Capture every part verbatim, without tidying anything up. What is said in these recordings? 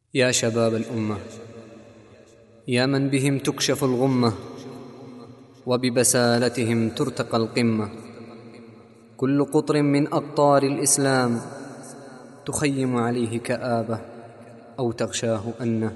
يا شباب الأمة، يا من بهم تكشف الغمة وببسالتهم ترتقى القمة، كل قطر من أقطار الإسلام تخيم عليه كآبة أو تغشاه أنة،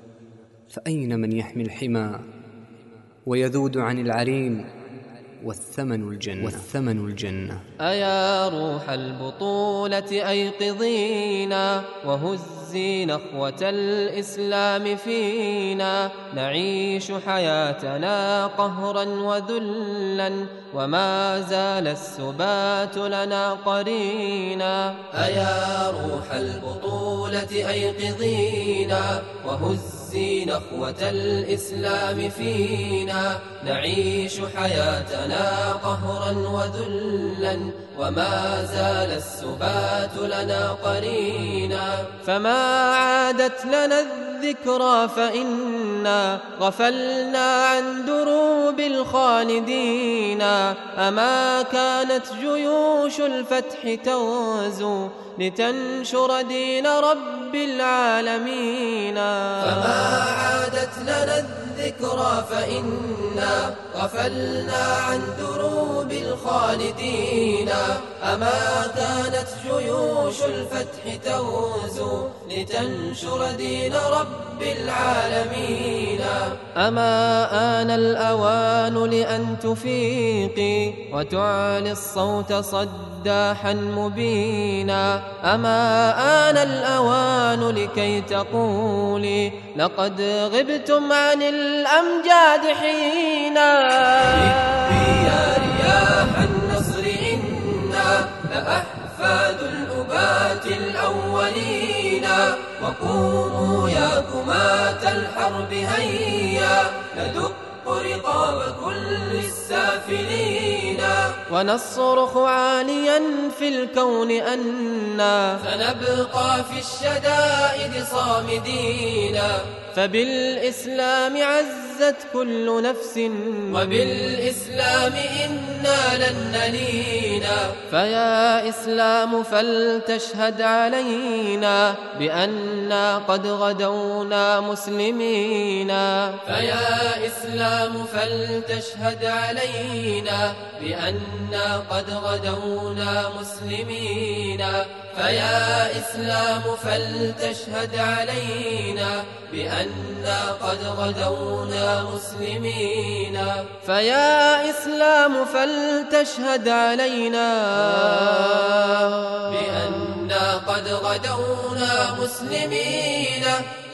فأين من يحمي الحمى ويذود عن العرين والثمن الجنة, والثمن الجنة. أيا روح البطولة أيقظينا وهزي نخوة الإسلام فينا، نعيش حياتنا قهرا وذلا وما زال السبات لنا قرينا. أيا روح البطولة أيقظينا وهزي نخوة الإسلام فينا، نعيش حياتنا قهرا وذلا وما زال السبات لنا قرينا. فما عادت لنا الذكرى فإنا غفلنا عن دروب الخالدين، أما كانت جيوش الفتح تغزو لتنشر دين رب العالمين. فما عادت لنا الذكرى فإنا غفلنا عن دروب الخالدين، أما كانت جيوش الفتح تغزو لتنشر دين رب العالمين. أما آن الأوان لأن تفيقي وتعلي الصوت صداحا مبينا، أما آن الأوان لكي تقولي لقد غبتم عن الأمجاد حينا. يا رياح النصر إنا لأحفاد الأبات الأولين، وقوموا يا كماة الحرب هيا ندق رقاب كل السافلين، ونصرخ عاليا في الكون أنا فنبقى في الشدائد صامدين. فبالإسلام عزت كل نفس وبالإسلام إنا لن نلينا. فيا إسلام فلتشهد علينا بأننا قد غدونا مسلمين. فيا إسلام فلتشهد علينا بأننا قد غدونا مسلمين. فيا إسلام فلتشهد علينا بأننا قد غدونا مسلمين. فيا إسلام فلتشهد علينا بأننا قد غدونا مسلمين.